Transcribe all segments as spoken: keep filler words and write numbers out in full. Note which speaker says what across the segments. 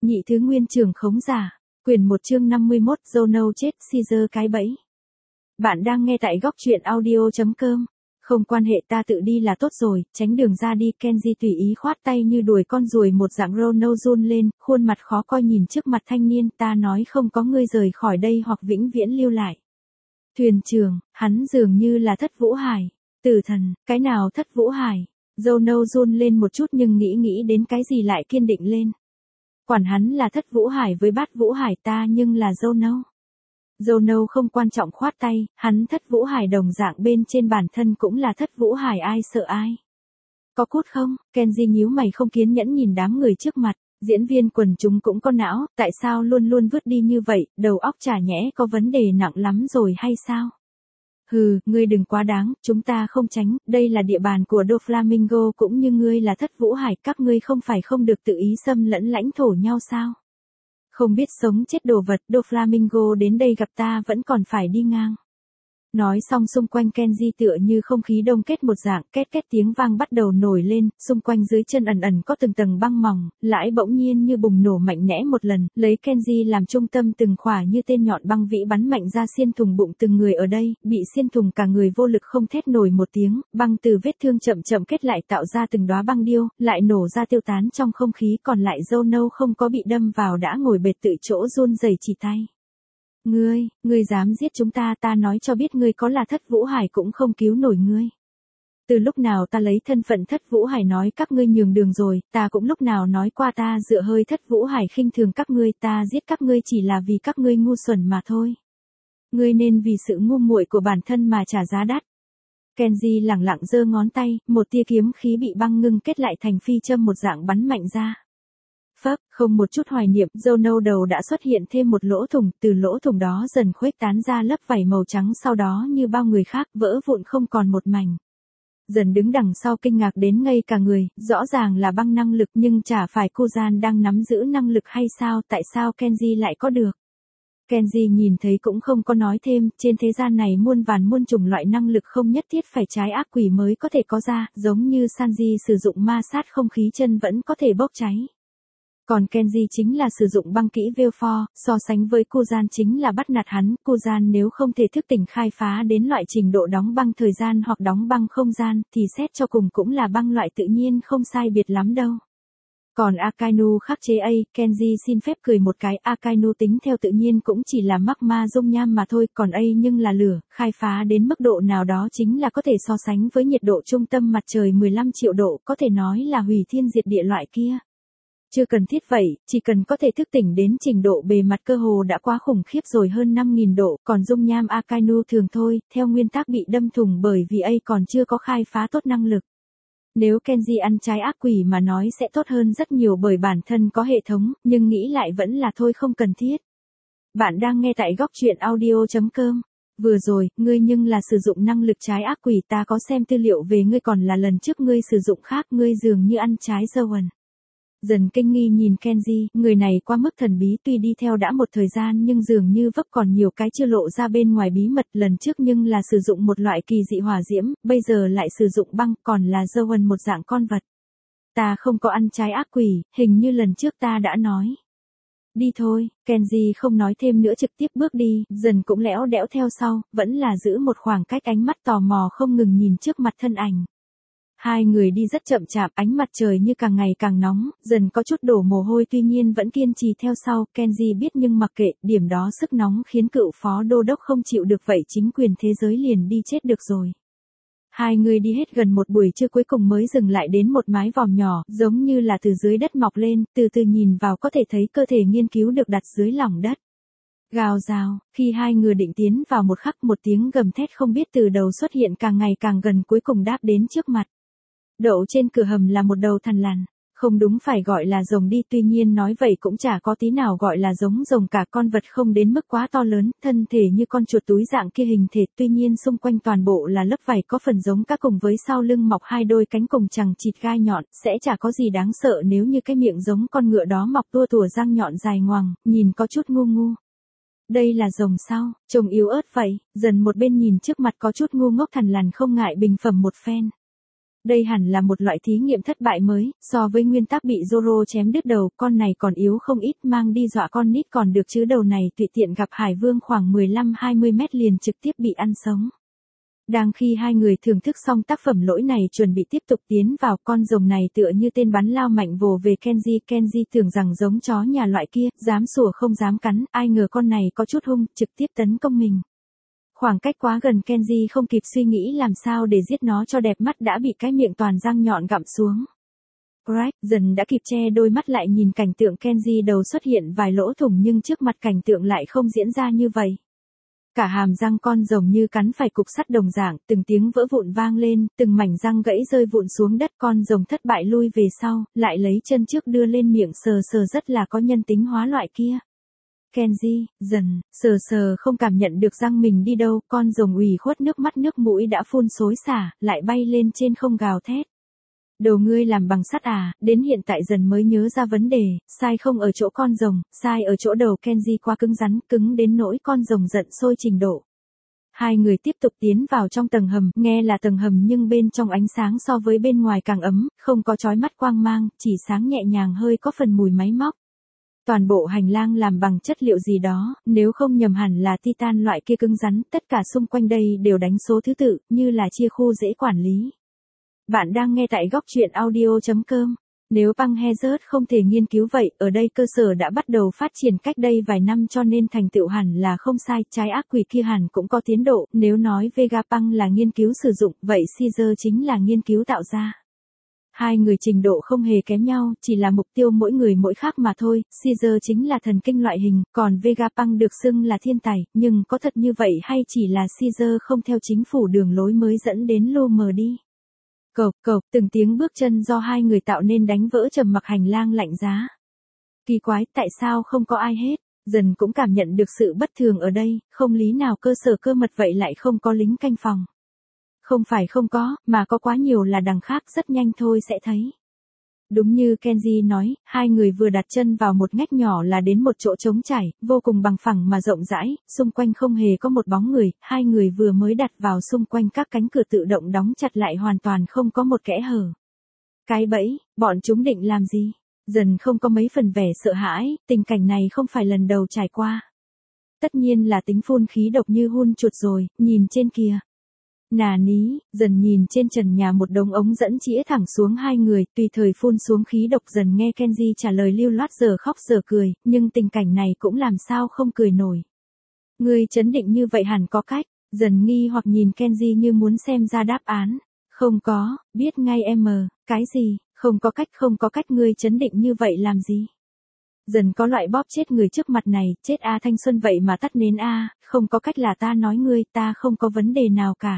Speaker 1: Nhị thứ nguyên trường khống giả. Quyền một chương năm mươi mốt, Jono chết, Caesar cái bẫy. Bạn đang nghe tại góc truyện audio chấm com. Không quan hệ, ta tự đi là tốt rồi, tránh đường ra đi. Kenji tùy ý khoát tay như đuổi con ruồi một dạng. Rono run lên, khuôn mặt khó coi nhìn trước mặt thanh niên. Ta nói không có ngươi rời khỏi đây hoặc vĩnh viễn lưu lại. Thuyền trưởng, hắn dường như là Thất Vũ Hải. Tử thần, cái nào Thất Vũ Hải? Jono run lên một chút nhưng nghĩ nghĩ đến cái gì lại kiên định lên. Quản hắn là Thất Vũ Hải với Bát Vũ Hải ta nhưng là Jono. Jono không quan trọng khoát tay, hắn Thất Vũ Hải đồng dạng bên trên bản thân cũng là Thất Vũ Hải, ai sợ ai. Có cút không? Kenji nhíu mày không kiên nhẫn nhìn đám người trước mặt. Diễn viên quần chúng cũng có não, tại sao luôn luôn vứt đi như vậy, đầu óc chả nhẽ có vấn đề nặng lắm rồi hay sao? Hừ, ngươi đừng quá đáng, chúng ta không tránh, đây là địa bàn của Doflamingo cũng như ngươi là Thất Vũ Hải, các ngươi không phải không được tự ý xâm lẫn lãnh thổ nhau sao? Không biết sống chết đồ vật, Doflamingo đến đây gặp ta vẫn còn phải đi ngang. Nói xong xung quanh Kenji tựa như không khí đông kết một dạng, két két tiếng vang bắt đầu nổi lên, xung quanh dưới chân ẩn ẩn có từng tầng băng mỏng, lãi bỗng nhiên như bùng nổ mạnh mẽ một lần, lấy Kenji làm trung tâm từng khỏa như tên nhọn băng vĩ bắn mạnh ra xiên thùng bụng từng người ở đây, bị xiên thùng cả người vô lực không thét nổi một tiếng, băng từ vết thương chậm chậm kết lại tạo ra từng đóa băng điêu, lại nổ ra tiêu tán trong không khí, còn lại Jono không có bị đâm vào đã ngồi bệt tự chỗ run rẩy chỉ tay. Ngươi, ngươi dám giết chúng ta, ta nói cho biết ngươi có là Thất Vũ Hải cũng không cứu nổi ngươi. Từ lúc nào ta lấy thân phận Thất Vũ Hải nói các ngươi nhường đường rồi, ta cũng lúc nào nói qua ta dựa hơi Thất Vũ Hải khinh thường các ngươi, ta giết các ngươi chỉ là vì các ngươi ngu xuẩn mà thôi. Ngươi nên vì sự ngu muội của bản thân mà trả giá đắt. Kenji lẳng lặng giơ ngón tay, một tia kiếm khí bị băng ngưng kết lại thành phi châm một dạng bắn mạnh ra. Phấp, không một chút hoài niệm, Jono đầu đã xuất hiện thêm một lỗ thủng, từ lỗ thủng đó dần khuếch tán ra lớp vảy màu trắng, sau đó như bao người khác vỡ vụn không còn một mảnh. Dần đứng đằng sau kinh ngạc đến ngây cả người, rõ ràng là băng năng lực nhưng chả phải Kuzan đang nắm giữ năng lực hay sao, tại sao Kenji lại có được. Kenji nhìn thấy cũng không có nói thêm, trên thế gian này muôn vàn muôn chủng loại năng lực không nhất thiết phải trái ác quỷ mới có thể có ra, giống như Sanji sử dụng ma sát không khí chân vẫn có thể bốc cháy. Còn Kenji chính là sử dụng băng kỹ Valefor, so sánh với Kuzan chính là bắt nạt hắn, Kuzan nếu không thể thức tỉnh khai phá đến loại trình độ đóng băng thời gian hoặc đóng băng không gian, thì xét cho cùng cũng là băng loại tự nhiên không sai biệt lắm đâu. Còn Akainu khắc chế A, Kenji xin phép cười một cái, Akainu tính theo tự nhiên cũng chỉ là magma dung nham mà thôi, còn A nhưng là lửa, khai phá đến mức độ nào đó chính là có thể so sánh với nhiệt độ trung tâm mặt trời mười lăm triệu độ, có thể nói là hủy thiên diệt địa loại kia. Chưa cần thiết vậy, chỉ cần có thể thức tỉnh đến trình độ bề mặt cơ hồ đã quá khủng khiếp rồi, hơn năm nghìn độ, còn dung nham Akainu thường thôi, theo nguyên tắc bị đâm thủng bởi vì A còn chưa có khai phá tốt năng lực. Nếu Kenji ăn trái ác quỷ mà nói sẽ tốt hơn rất nhiều bởi bản thân có hệ thống, nhưng nghĩ lại vẫn là thôi không cần thiết. Bạn đang nghe tại góc truyện audio chấm com. Vừa rồi, ngươi nhưng là sử dụng năng lực trái ác quỷ, ta có xem tư liệu về ngươi, còn là lần trước ngươi sử dụng khác, ngươi dường như ăn trái Zoan. Dần kinh nghi nhìn Kenji, người này quá mức thần bí, tuy đi theo đã một thời gian nhưng dường như vấp còn nhiều cái chưa lộ ra bên ngoài bí mật, lần trước nhưng là sử dụng một loại kỳ dị hỏa diễm, bây giờ lại sử dụng băng, còn là Zoan một dạng con vật. Ta không có ăn trái ác quỷ, hình như lần trước ta đã nói. Đi thôi, Kenji không nói thêm nữa trực tiếp bước đi, dần cũng lẽo đẽo theo sau, vẫn là giữ một khoảng cách, ánh mắt tò mò không ngừng nhìn trước mặt thân ảnh. Hai người đi rất chậm chạp, ánh mặt trời như càng ngày càng nóng, dần có chút đổ mồ hôi tuy nhiên vẫn kiên trì theo sau, Kenji biết nhưng mặc kệ, điểm đó sức nóng khiến cựu phó đô đốc không chịu được vậy chính quyền thế giới liền đi chết được rồi. Hai người đi hết gần một buổi trưa cuối cùng mới dừng lại đến một mái vòm nhỏ, giống như là từ dưới đất mọc lên, từ từ nhìn vào có thể thấy cơ thể nghiên cứu được đặt dưới lòng đất. Gào rào, khi hai người định tiến vào một khắc một tiếng gầm thét không biết từ đầu xuất hiện càng ngày càng gần cuối cùng đáp đến trước mặt. Đậu trên cửa hầm là một đầu thằn lằn, không đúng phải gọi là rồng đi, tuy nhiên nói vậy cũng chả có tí nào gọi là giống rồng cả, con vật không đến mức quá to lớn, thân thể như con chuột túi dạng kia hình thể, tuy nhiên xung quanh toàn bộ là lớp vảy có phần giống cá cùng với sau lưng mọc hai đôi cánh cùng chằng chịt gai nhọn, sẽ chả có gì đáng sợ nếu như cái miệng giống con ngựa đó mọc tua tủa răng nhọn dài ngoằng, nhìn có chút ngu ngu. Đây là rồng sao, trông yếu ớt vậy, dần một bên nhìn trước mặt có chút ngu ngốc thằn lằn không ngại bình phẩm một phen. Đây hẳn là một loại thí nghiệm thất bại mới, so với nguyên tắc bị Zoro chém đứt đầu, con này còn yếu không ít, mang đi dọa con nít còn được chứ đầu này tùy tiện gặp Hải Vương khoảng mười lăm hai mươi mét liền trực tiếp bị ăn sống. Đang khi hai người thưởng thức xong tác phẩm lỗi này chuẩn bị tiếp tục tiến vào, con rồng này tựa như tên bắn lao mạnh vồ về Kenji. Kenji tưởng rằng giống chó nhà loại kia, dám sủa không dám cắn, ai ngờ con này có chút hung, trực tiếp tấn công mình. Khoảng cách quá gần, Kenji không kịp suy nghĩ làm sao để giết nó cho đẹp mắt đã bị cái miệng toàn răng nhọn gặm xuống. Greg dần đã kịp che đôi mắt lại nhìn cảnh tượng Kenji đầu xuất hiện vài lỗ thủng, nhưng trước mặt cảnh tượng lại không diễn ra như vậy. Cả hàm răng con rồng như cắn phải cục sắt đồng dạng, từng tiếng vỡ vụn vang lên, từng mảnh răng gãy rơi vụn xuống đất, con rồng thất bại lui về sau, lại lấy chân trước đưa lên miệng sờ sờ, rất là có nhân tính hóa loại kia. Kenji, dần, sờ sờ không cảm nhận được răng mình đi đâu, con rồng ủy khuất nước mắt nước mũi đã phun xối xả, lại bay lên trên không gào thét. Đầu ngươi làm bằng sắt à, đến hiện tại dần mới nhớ ra vấn đề, sai không ở chỗ con rồng, sai ở chỗ đầu Kenji quá cứng rắn, cứng đến nỗi con rồng giận sôi trình độ. Hai người tiếp tục tiến vào trong tầng hầm, nghe là tầng hầm nhưng bên trong ánh sáng so với bên ngoài càng ấm, không có chói mắt quang mang, chỉ sáng nhẹ nhàng, hơi có phần mùi máy móc. Toàn bộ hành lang làm bằng chất liệu gì đó, nếu không nhầm hẳn là titan loại kia cứng rắn, tất cả xung quanh đây đều đánh số thứ tự, như là chia khu dễ quản lý. Bạn đang nghe tại góc truyện audio chấm com. Nếu băng Hazard không thể nghiên cứu vậy, ở đây cơ sở đã bắt đầu phát triển cách đây vài năm cho nên thành tựu hẳn là không sai, trái ác quỷ kia hẳn cũng có tiến độ, nếu nói Vegapunk là nghiên cứu sử dụng, vậy Caesar chính là nghiên cứu tạo ra. Hai người trình độ không hề kém nhau, chỉ là mục tiêu mỗi người mỗi khác mà thôi, Caesar chính là thần kinh loại hình, còn Vegapunk được xưng là thiên tài, nhưng có thật như vậy hay chỉ là Caesar không theo chính phủ đường lối mới dẫn đến lu mờ đi. Cộc cộc, từng tiếng bước chân do hai người tạo nên đánh vỡ trầm mặc hành lang lạnh giá. Kỳ quái, tại sao không có ai hết? Dần cũng cảm nhận được sự bất thường ở đây, không lý nào cơ sở cơ mật vậy lại không có lính canh phòng. Không phải không có, mà có quá nhiều là đằng khác, rất nhanh thôi sẽ thấy. Đúng như Kenji nói, hai người vừa đặt chân vào một ngách nhỏ là đến một chỗ trống trải, vô cùng bằng phẳng mà rộng rãi, xung quanh không hề có một bóng người, hai người vừa mới đặt vào xung quanh các cánh cửa tự động đóng chặt lại hoàn toàn không có một kẽ hở. Cái bẫy, bọn chúng định làm gì? Dần không có mấy phần vẻ sợ hãi, tình cảnh này không phải lần đầu trải qua. Tất nhiên là tính phun khí độc như hun chuột rồi, nhìn trên kìa. Nà ní, dần nhìn trên trần nhà một đống ống dẫn chĩa thẳng xuống hai người, tùy thời phun xuống khí độc. Dần nghe Kenji trả lời lưu loát giờ khóc giờ cười, nhưng tình cảnh này cũng làm sao không cười nổi. Ngươi chấn định như vậy hẳn có cách, dần nghi hoặc nhìn Kenji như muốn xem ra đáp án. Không có, biết ngay em, cái gì, không có cách không có cách ngươi chấn định như vậy làm gì. Dần có loại bóp chết người trước mặt này, chết a thanh xuân vậy mà tắt nến a, không có cách là ta nói ngươi, ta không có vấn đề nào cả.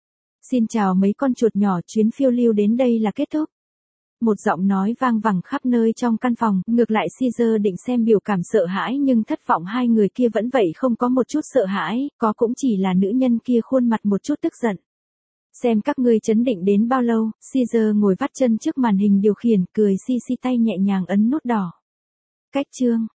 Speaker 1: Xin chào mấy con chuột nhỏ, chuyến phiêu lưu đến đây là kết thúc. Một giọng nói vang vẳng khắp nơi trong căn phòng, ngược lại Caesar định xem biểu cảm sợ hãi nhưng thất vọng, hai người kia vẫn vậy không có một chút sợ hãi, có cũng chỉ là nữ nhân kia khuôn mặt một chút tức giận. Xem các ngươi chấn định đến bao lâu, Caesar ngồi vắt chân trước màn hình điều khiển, cười xi xi tay nhẹ nhàng ấn nút đỏ. Cách chương.